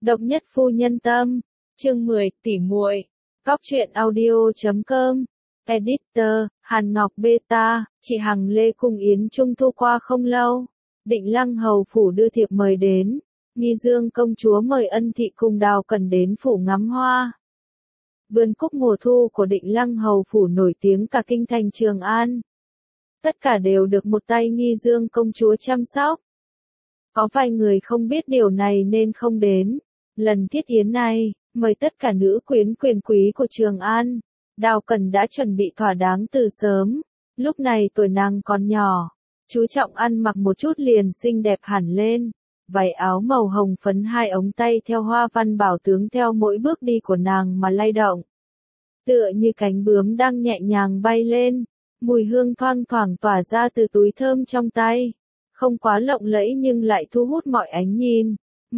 Độc nhất phu nhân tâm, chương 10, tỉ muội. Cóc truyện audio.com. Editor, Hàn Ngọc Beta, chị Hằng Lê cùng Yến Trung Thu qua không lâu. Định Lăng hầu phủ đưa thiệp mời đến. Nghi Dương công chúa mời Ân Thị cùng Đào Cẩn đến phủ ngắm hoa. Vườn cúc mùa thu của Định Lăng hầu phủ nổi tiếng cả kinh thành Trường An. Tất cả đều được một tay Nghi Dương công chúa chăm sóc. Có vài người không biết điều này nên không đến. Lần thiết yến này, mời tất cả nữ quyến quyền quý của Trường An. Đào Cẩn đã chuẩn bị thỏa đáng từ sớm. Lúc này tuổi nàng còn nhỏ. Chú trọng ăn mặc một chút liền xinh đẹp hẳn lên. Váy áo màu hồng phấn, hai ống tay theo hoa văn bảo tướng theo mỗi bước đi của nàng mà lay động. Tựa như cánh bướm đang nhẹ nhàng bay lên. Mùi hương thoang thoảng tỏa ra từ túi thơm trong tay. Không quá lộng lẫy nhưng lại thu hút mọi ánh nhìn.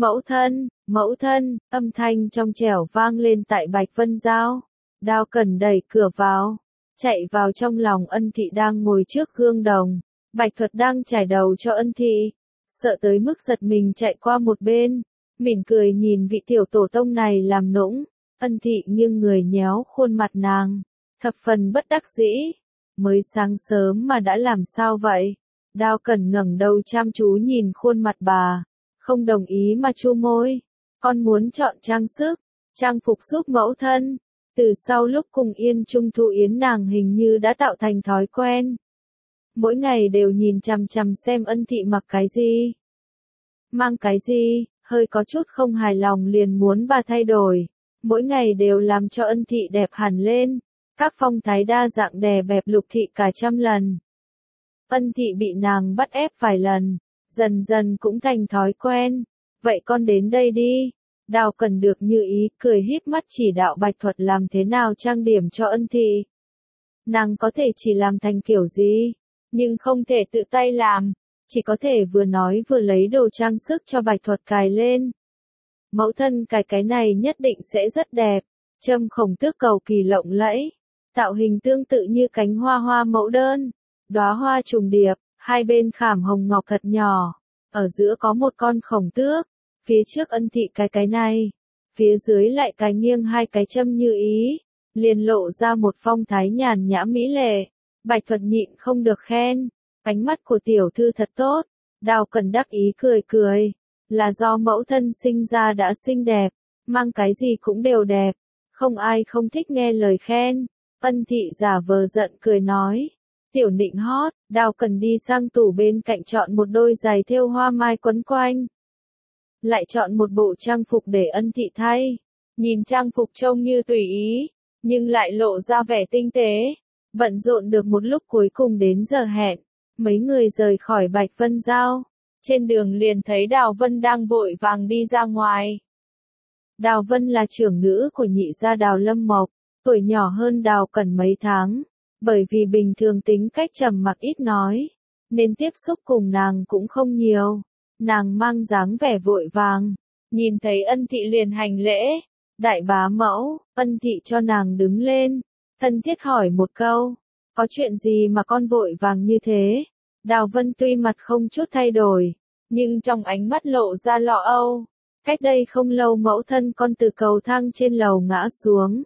Mẫu thân, âm thanh trong trẻo vang lên tại Bạch Vân Giao. Đào Cẩn đẩy cửa vào, chạy vào trong lòng Ân Thị đang ngồi trước gương đồng. Bạch Thuật đang chải đầu cho Ân Thị, sợ tới mức giật mình chạy qua một bên, mỉm cười nhìn vị tiểu tổ tông này làm nũng. Ân Thị nghiêng người nhéo khuôn mặt nàng, thập phần bất đắc dĩ. Mới sáng sớm mà đã làm sao vậy? Đào Cẩn ngẩng đầu chăm chú nhìn khuôn mặt bà, không đồng ý mà chu môi. Con muốn chọn trang phục giúp mẫu thân. Từ sau lúc cùng Yên Trung Thu Yến nàng hình như đã tạo thành thói quen. Mỗi ngày đều nhìn chằm chằm xem Ân Thị mặc cái gì, mang cái gì, hơi có chút không hài lòng liền muốn bà thay đổi. Mỗi ngày đều làm cho Ân Thị đẹp hẳn lên. Các phong thái đa dạng đè bẹp Lục Thị cả trăm lần. Ân Thị bị nàng bắt ép vài lần, dần dần cũng thành thói quen. Vậy con đến đây đi. Đào Cẩn được như ý, cười híp mắt chỉ đạo Bạch Thuật làm thế nào trang điểm cho Ân Thị. Nàng có thể chỉ làm thành kiểu gì, nhưng không thể tự tay làm, chỉ có thể vừa nói vừa lấy đồ trang sức cho Bạch Thuật cài lên. Mẫu thân cài cái này nhất định sẽ rất đẹp, châm khổng tước cầu kỳ lộng lẫy, tạo hình tương tự như cánh hoa hoa mẫu đơn, đóa hoa trùng điệp, hai bên khảm hồng ngọc thật nhỏ, ở giữa có một con khổng tước. Phía trước Ân Thị cái này, phía dưới lại cái nghiêng hai cái châm như ý, liền lộ ra một phong thái nhàn nhã mỹ lệ. Bạch Thuật nhịn không được khen, ánh mắt của tiểu thư thật tốt. Đào Cẩn đắc ý cười, là do mẫu thân sinh ra đã xinh đẹp, mang cái gì cũng đều đẹp, không ai không thích nghe lời khen. Ân Thị giả vờ giận cười nói, tiểu nịnh hót. Đào Cẩn đi sang tủ bên cạnh chọn một đôi giày thêu hoa mai quấn quanh. Lại chọn một bộ trang phục để Ân Thị thay. Nhìn trang phục trông như tùy ý, nhưng lại lộ ra vẻ tinh tế. Bận rộn được một lúc cuối cùng đến giờ hẹn, mấy người rời khỏi Bạch Vân Giao. Trên đường liền thấy Đào Vân đang vội vàng đi ra ngoài. Đào Vân là trưởng nữ của nhị gia Đào Lâm Mộc, tuổi nhỏ hơn Đào Cẩn mấy tháng. Bởi vì bình thường tính cách trầm mặc ít nói, nên tiếp xúc cùng nàng cũng không nhiều. Nàng mang dáng vẻ vội vàng, nhìn thấy Ân Thị liền hành lễ. Đại bá mẫu. Ân Thị cho nàng đứng lên, thân thiết hỏi một câu, có chuyện gì mà con vội vàng như thế? Đào Vân tuy mặt không chút thay đổi, nhưng trong ánh mắt lộ ra lo âu. Cách đây không lâu mẫu thân con từ cầu thang trên lầu ngã xuống.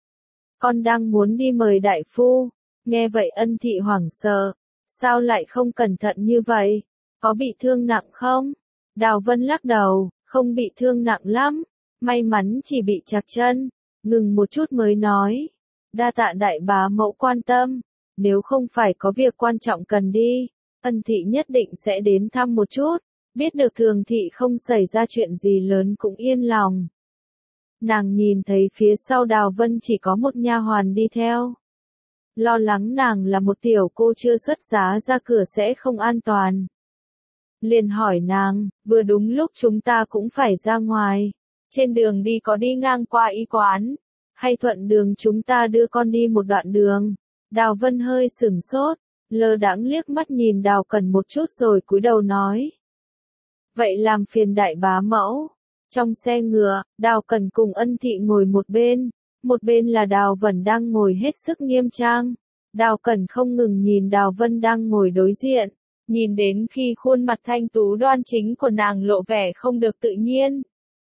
Con đang muốn đi mời đại phu. Nghe vậy Ân Thị hoảng sợ, sao lại không cẩn thận như vậy? Có bị thương nặng không? Đào Vân lắc đầu, không bị thương nặng lắm, may mắn chỉ bị trặc chân. Ngừng một chút mới nói, đa tạ đại bá mẫu quan tâm, nếu không phải có việc quan trọng cần đi, Ân Thị nhất định sẽ đến thăm một chút. Biết được Thường Thị không xảy ra chuyện gì lớn cũng yên lòng. Nàng nhìn thấy phía sau Đào Vân chỉ có một nha hoàn đi theo. Lo lắng nàng là một tiểu cô chưa xuất giá ra cửa sẽ không an toàn. Liền hỏi nàng, vừa đúng lúc chúng ta cũng phải ra ngoài. Trên đường đi có đi ngang qua y quán, hay thuận đường chúng ta đưa con đi một đoạn đường? Đào Vân hơi sửng sốt, lơ đãng liếc mắt nhìn Đào Cẩn một chút rồi cúi đầu nói. Vậy làm phiền đại bá mẫu. Trong xe ngựa, Đào Cẩn cùng Ân Thị ngồi một bên là Đào Vân đang ngồi hết sức nghiêm trang. Đào Cẩn không ngừng nhìn Đào Vân đang ngồi đối diện, nhìn đến khi khuôn mặt thanh tú đoan chính của nàng lộ vẻ không được tự nhiên.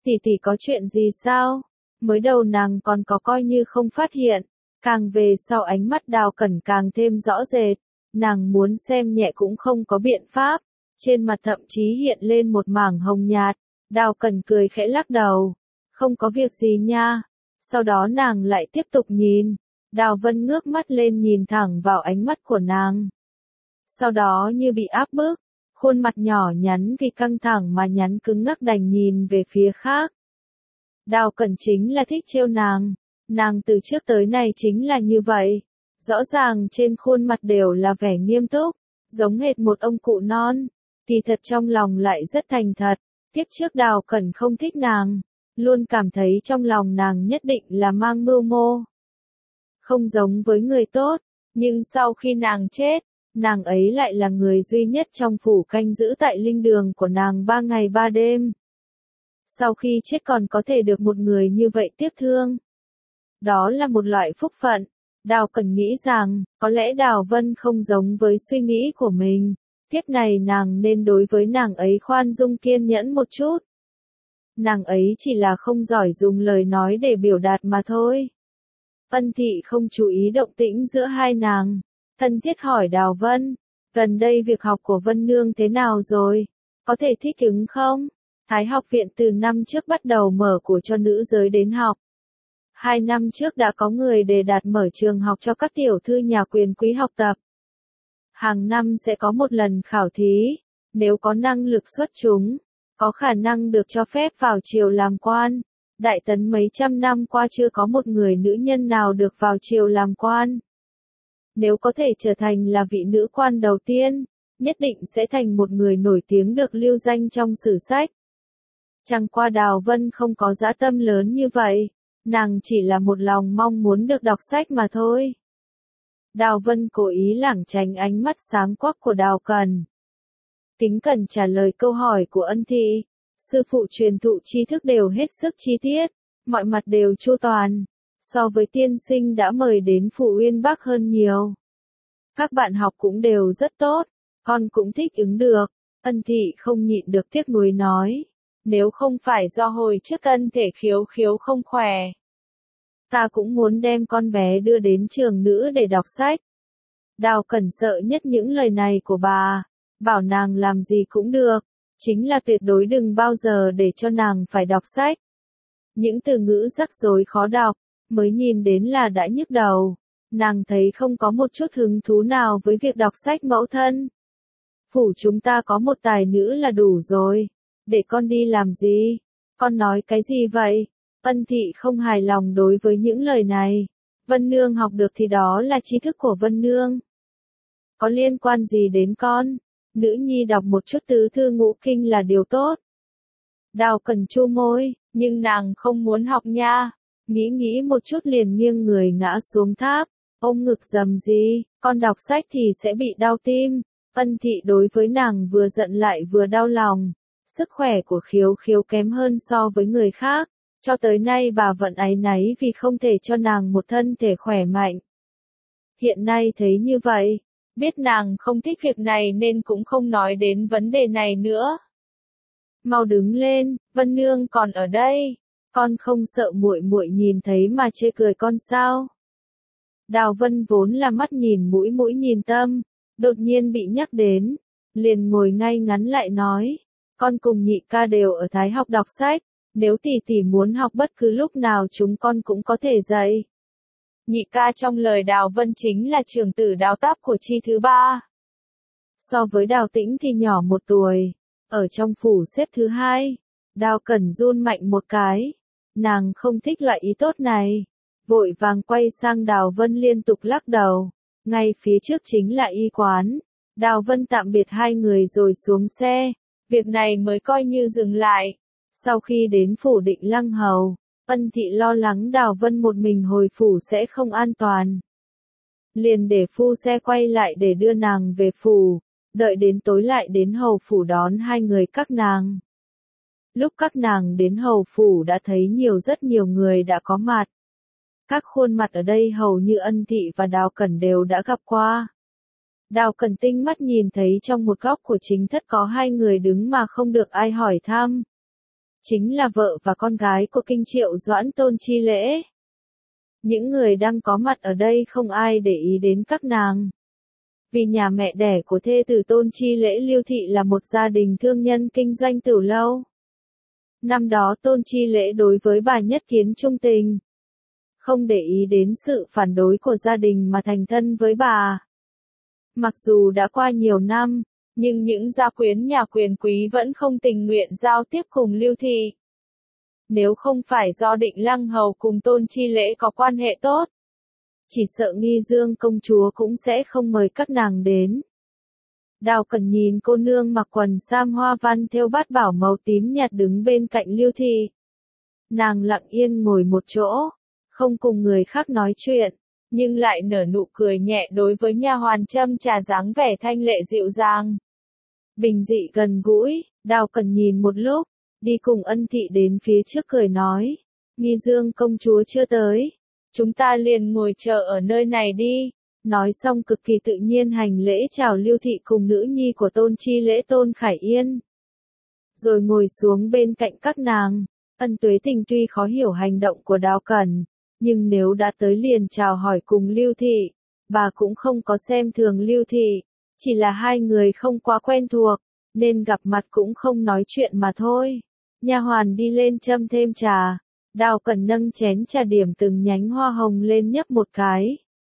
tỷ tỷ có chuyện gì sao? Mới đầu nàng còn có coi như không phát hiện, càng về sau ánh mắt Đào Cẩn càng thêm rõ rệt, nàng muốn xem nhẹ cũng không có biện pháp, trên mặt thậm chí hiện lên một mảng hồng nhạt, Đào Cẩn cười khẽ lắc đầu, không có việc gì nha, sau đó nàng lại tiếp tục nhìn, Đào Vân ngước mắt lên nhìn thẳng vào ánh mắt của nàng. Sau đó như bị áp bức, khuôn mặt nhỏ nhắn vì căng thẳng mà nhắn cứng ngắc đành nhìn về phía khác. Đào Cẩn chính là thích trêu nàng từ trước tới nay chính là như vậy, rõ ràng trên khuôn mặt đều là vẻ nghiêm túc, giống hệt một ông cụ non, kỳ thật trong lòng lại rất thành thật, tiếp trước Đào Cẩn không thích nàng, luôn cảm thấy trong lòng nàng nhất định là mang mưu mô. Không giống với người tốt, nhưng sau khi nàng chết, nàng ấy lại là người duy nhất trong phủ canh giữ tại linh đường của nàng 3 ngày 3 đêm. Sau khi chết còn có thể được một người như vậy tiếp thương. Đó là một loại phúc phận. Đào Cẩn nghĩ rằng, có lẽ Đào Vân không giống với suy nghĩ của mình. Tiếp này nàng nên đối với nàng ấy khoan dung kiên nhẫn một chút. Nàng ấy chỉ là không giỏi dùng lời nói để biểu đạt mà thôi. Ân Thị không chú ý động tĩnh giữa hai nàng. Thân thiết hỏi Đào Vân, gần đây việc học của Vân Nương thế nào rồi? Có thể thích ứng không? Thái học viện từ năm trước bắt đầu mở của cho nữ giới đến học. 2 năm trước đã có người đề đạt mở trường học cho các tiểu thư nhà quyền quý học tập. Hàng năm sẽ có một lần khảo thí, nếu có năng lực xuất chúng, có khả năng được cho phép vào triều làm quan. Đại Tấn mấy trăm năm qua chưa có một người nữ nhân nào được vào triều làm quan. Nếu có thể trở thành là vị nữ quan đầu tiên, nhất định sẽ thành một người nổi tiếng được lưu danh trong sử sách. Chẳng qua Đào Vân không có dã tâm lớn như vậy, nàng chỉ là một lòng mong muốn được đọc sách mà thôi. Đào Vân cố ý lảng tránh ánh mắt sáng quắc của Đào Cẩn. Kính cẩn trả lời câu hỏi của Ân Thị, sư phụ truyền thụ tri thức đều hết sức chi tiết, mọi mặt đều chu toàn, so với tiên sinh đã mời đến phủ Uyên Bắc hơn nhiều. Các bạn học cũng đều rất tốt, con cũng thích ứng được. Ân Thị không nhịn được tiếc nuối nói, nếu không phải do hồi trước Ân thể khiếu khiếu không khỏe, ta cũng muốn đem con bé đưa đến trường nữ để đọc sách. Đào Cẩn sợ nhất những lời này của bà, bảo nàng làm gì cũng được, chính là tuyệt đối đừng bao giờ để cho nàng phải đọc sách. Những từ ngữ rắc rối khó đọc, mới nhìn đến là đã nhức đầu, nàng thấy không có một chút hứng thú nào với việc đọc sách mẫu thân. Phủ chúng ta có một tài nữ là đủ rồi, để con đi làm gì? Con nói cái gì vậy? Ân Thị không hài lòng đối với những lời này. Vân Nương học được thì đó là tri thức của Vân Nương. Có liên quan gì đến con? Nữ nhi đọc một chút tứ thư ngũ kinh là điều tốt. Đào Cẩn chu môi, nhưng nàng không muốn học nha. Nghĩ một chút liền nghiêng người ngã xuống tháp. Ôm ngực rầm gì, con đọc sách thì sẽ bị đau tim. Ân Thị đối với nàng vừa giận lại vừa đau lòng. Sức khỏe của khiếu khiếu kém hơn so với người khác. Cho tới nay bà vẫn áy náy vì không thể cho nàng một thân thể khỏe mạnh. Hiện nay thấy như vậy, biết nàng không thích việc này nên cũng không nói đến vấn đề này nữa. Mau đứng lên, Vân Nương còn ở đây, con không sợ muội muội nhìn thấy mà chê cười con sao? Đào Vân vốn là mắt nhìn mũi nhìn tâm, đột nhiên bị nhắc đến, liền ngồi ngay ngắn lại nói, con cùng nhị ca đều ở Thái học đọc sách, nếu tỷ tỷ muốn học bất cứ lúc nào chúng con cũng có thể dạy. Nhị ca trong lời Đào Vân chính là trưởng tử Đào Táp của chi thứ 3. So với Đào Tĩnh thì nhỏ 1 tuổi, ở trong phủ xếp thứ 2. Đào Cẩn run mạnh một cái, nàng không thích loại ý tốt này, vội vàng quay sang Đào Vân liên tục lắc đầu, ngay phía trước chính là y quán. Đào Vân tạm biệt hai người rồi xuống xe, việc này mới coi như dừng lại. Sau khi đến phủ Định Lăng Hầu, Ân Thị lo lắng Đào Vân một mình hồi phủ sẽ không an toàn. Liền để phu xe quay lại để đưa nàng về phủ, đợi đến tối lại đến hầu phủ đón hai người các nàng. Lúc các nàng đến hầu phủ đã thấy rất nhiều người đã có mặt. Các khuôn mặt ở đây hầu như Ân Thị và Đào Cẩn đều đã gặp qua. Đào Cẩn tinh mắt nhìn thấy trong một góc của chính thất có hai người đứng mà không được ai hỏi thăm. chính là vợ và con gái của Kinh Triệu Doãn Tôn Chi Lễ. Những người đang có mặt ở đây không ai để ý đến các nàng. Vì nhà mẹ đẻ của thê tử Tôn Chi Lễ Lưu Thị là một gia đình thương nhân kinh doanh từ lâu. Năm đó Tôn Chi Lễ đối với bà nhất kiến trung tình. Không để ý đến sự phản đối của gia đình mà thành thân với bà. Mặc dù đã qua nhiều năm, nhưng những gia quyến nhà quyền quý vẫn không tình nguyện giao tiếp cùng Lưu Thị. Nếu không phải do Định Lăng Hầu cùng Tôn Chi Lễ có quan hệ tốt, chỉ sợ Nghi Dương công chúa cũng sẽ không mời các nàng đến. Đào Cẩn nhìn cô nương mặc quần sam hoa văn thêu bát bảo màu tím nhạt đứng bên cạnh Lưu Thị. Nàng lặng yên ngồi một chỗ, không cùng người khác nói chuyện, nhưng lại nở nụ cười nhẹ đối với nha hoàn châm trà dáng vẻ thanh lệ dịu dàng. Bình dị gần gũi, Đào Cẩn nhìn một lúc, đi cùng Ân Thị đến phía trước cười nói, Nghi Dương công chúa chưa tới, chúng ta liền ngồi chờ ở nơi này đi. Nói xong cực kỳ tự nhiên hành lễ chào Lưu Thị cùng nữ nhi của Tôn Chi Lễ Tôn Khải Yên. Rồi ngồi xuống bên cạnh các nàng. Ân Tuế Tình tuy khó hiểu hành động của Đào Cẩn, nhưng nếu đã tới liền chào hỏi cùng Lưu Thị, bà cũng không có xem thường Lưu Thị, chỉ là hai người không quá quen thuộc, nên gặp mặt cũng không nói chuyện mà thôi. Nha hoàn đi lên châm thêm trà, Đào Cẩn nâng chén trà điểm từng nhánh hoa hồng lên nhấp một cái.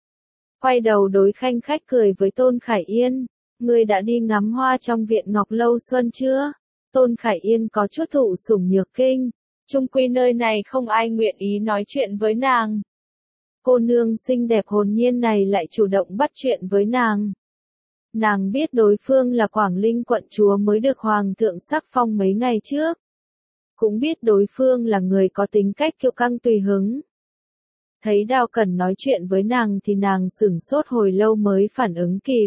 Quay đầu đối khanh khách cười với Tôn Khải Yên, ngươi đã đi ngắm hoa trong viện Ngọc Lâu Xuân chưa? Tôn Khải Yên có chút thụ sủng nhược kinh, chung quy nơi này không ai nguyện ý nói chuyện với nàng. Cô nương xinh đẹp hồn nhiên này lại chủ động bắt chuyện với nàng. Nàng biết đối phương là Quảng Linh quận chúa mới được Hoàng thượng sắc phong mấy ngày trước. Cũng biết đối phương là người có tính cách kiêu căng tùy hứng. Thấy Đào Cẩn nói chuyện với nàng thì nàng sửng sốt hồi lâu mới phản ứng kịp.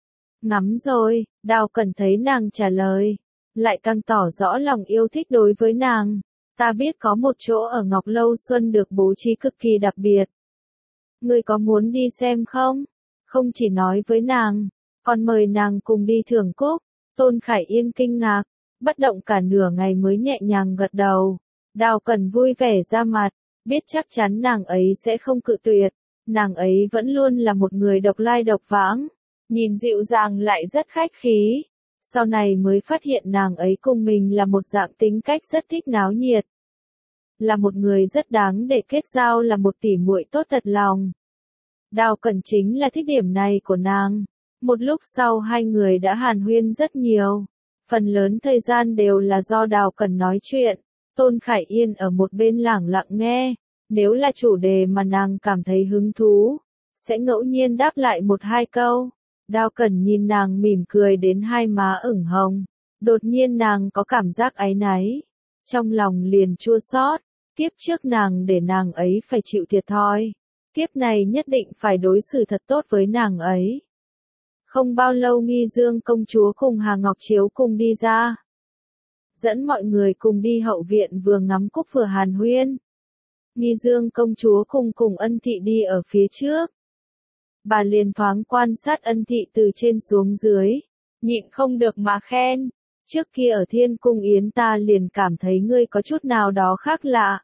Ngắm rồi, Đào Cẩn thấy nàng trả lời, lại càng tỏ rõ lòng yêu thích đối với nàng. Ta biết có một chỗ ở Ngọc Lâu Xuân được bố trí cực kỳ đặc biệt. Ngươi có muốn đi xem không? Không chỉ nói với nàng, còn mời nàng cùng đi thưởng cúc. Tôn Khải Yên kinh ngạc, bất động cả nửa ngày mới nhẹ nhàng gật đầu. Đào Cẩn vui vẻ ra mặt, biết chắc chắn nàng ấy sẽ không cự tuyệt. Nàng ấy vẫn luôn là một người độc lai độc vãng, nhìn dịu dàng lại rất khách khí. Sau này mới phát hiện nàng ấy cùng mình là một dạng tính cách rất thích náo nhiệt. Là một người rất đáng để kết giao, là một tỉ muội tốt thật lòng. Đào Cẩn chính là thích điểm này của nàng. Một lúc sau hai người đã hàn huyên rất nhiều. Phần lớn thời gian đều là do Đào Cẩn nói chuyện. Tôn Khải Yên ở một bên lẳng lặng nghe. Nếu là chủ đề mà nàng cảm thấy hứng thú, sẽ ngẫu nhiên đáp lại một hai câu. Đào Cẩn nhìn nàng mỉm cười đến hai má ửng hồng. Đột nhiên nàng có cảm giác áy náy. Trong lòng liền chua xót. Kiếp trước nàng để nàng ấy phải chịu thiệt thòi. Kiếp này nhất định phải đối xử thật tốt với nàng ấy. Không bao lâu Nghi Dương công chúa cùng Hà Ngọc Chiếu cùng đi ra. Dẫn mọi người cùng đi hậu viện vừa ngắm cúc vừa hàn huyên. Nghi Dương công chúa cùng Ân Thị đi ở phía trước. Bà liền thoáng quan sát Ân Thị từ trên xuống dưới, nhịn không được mà khen. Trước kia ở Thiên Cung Yến ta liền cảm thấy ngươi có chút nào đó khác lạ.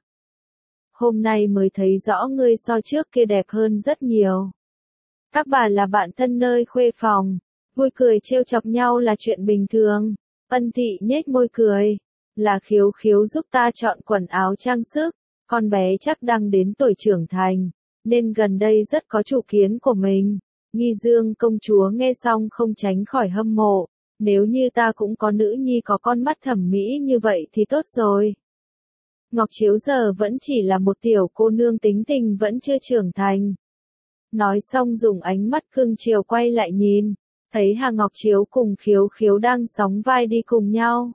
Hôm nay mới thấy rõ ngươi so trước kia đẹp hơn rất nhiều. Các bà là bạn thân nơi khuê phòng, vui cười trêu chọc nhau là chuyện bình thường. Ân Thị nhếch môi cười, là Khiếu Khiếu giúp ta chọn quần áo trang sức, con bé chắc đang đến tuổi trưởng thành, nên gần đây rất có chủ kiến của mình. Nghi Dương công chúa nghe xong không tránh khỏi hâm mộ, nếu như ta cũng có nữ nhi có con mắt thẩm mỹ như vậy thì tốt rồi. Ngọc Chiếu giờ vẫn chỉ là một tiểu cô nương tính tình vẫn chưa trưởng thành. Nói xong dùng ánh mắt cưng chiều quay lại nhìn, thấy Hà Ngọc Chiếu cùng Khiếu Khiếu đang sóng vai đi cùng nhau.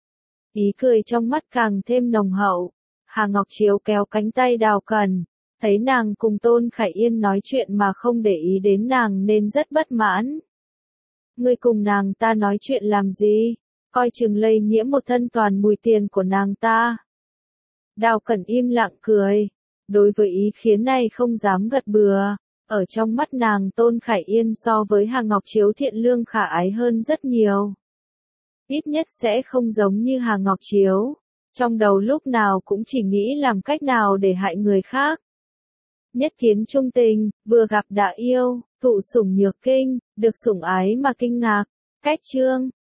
Ý cười trong mắt càng thêm nồng hậu. Hà Ngọc Chiếu kéo cánh tay Đào Cẩn, thấy nàng cùng Tôn Khải Yên nói chuyện mà không để ý đến nàng nên rất bất mãn. Ngươi cùng nàng ta nói chuyện làm gì? Coi chừng lây nhiễm một thân toàn mùi tiền của nàng ta. Đào Cẩn im lặng cười. Đối với ý kiến này không dám gật bừa. Ở trong mắt nàng Tôn Khải Yên so với Hà Ngọc Chiếu thiện lương khả ái hơn rất nhiều. Ít nhất sẽ không giống như Hà Ngọc Chiếu. Trong đầu lúc nào cũng chỉ nghĩ làm cách nào để hại người khác. Nhất kiến trung tình, vừa gặp đã yêu, thụ sủng nhược kinh, được sủng ái mà kinh ngạc. Cách chương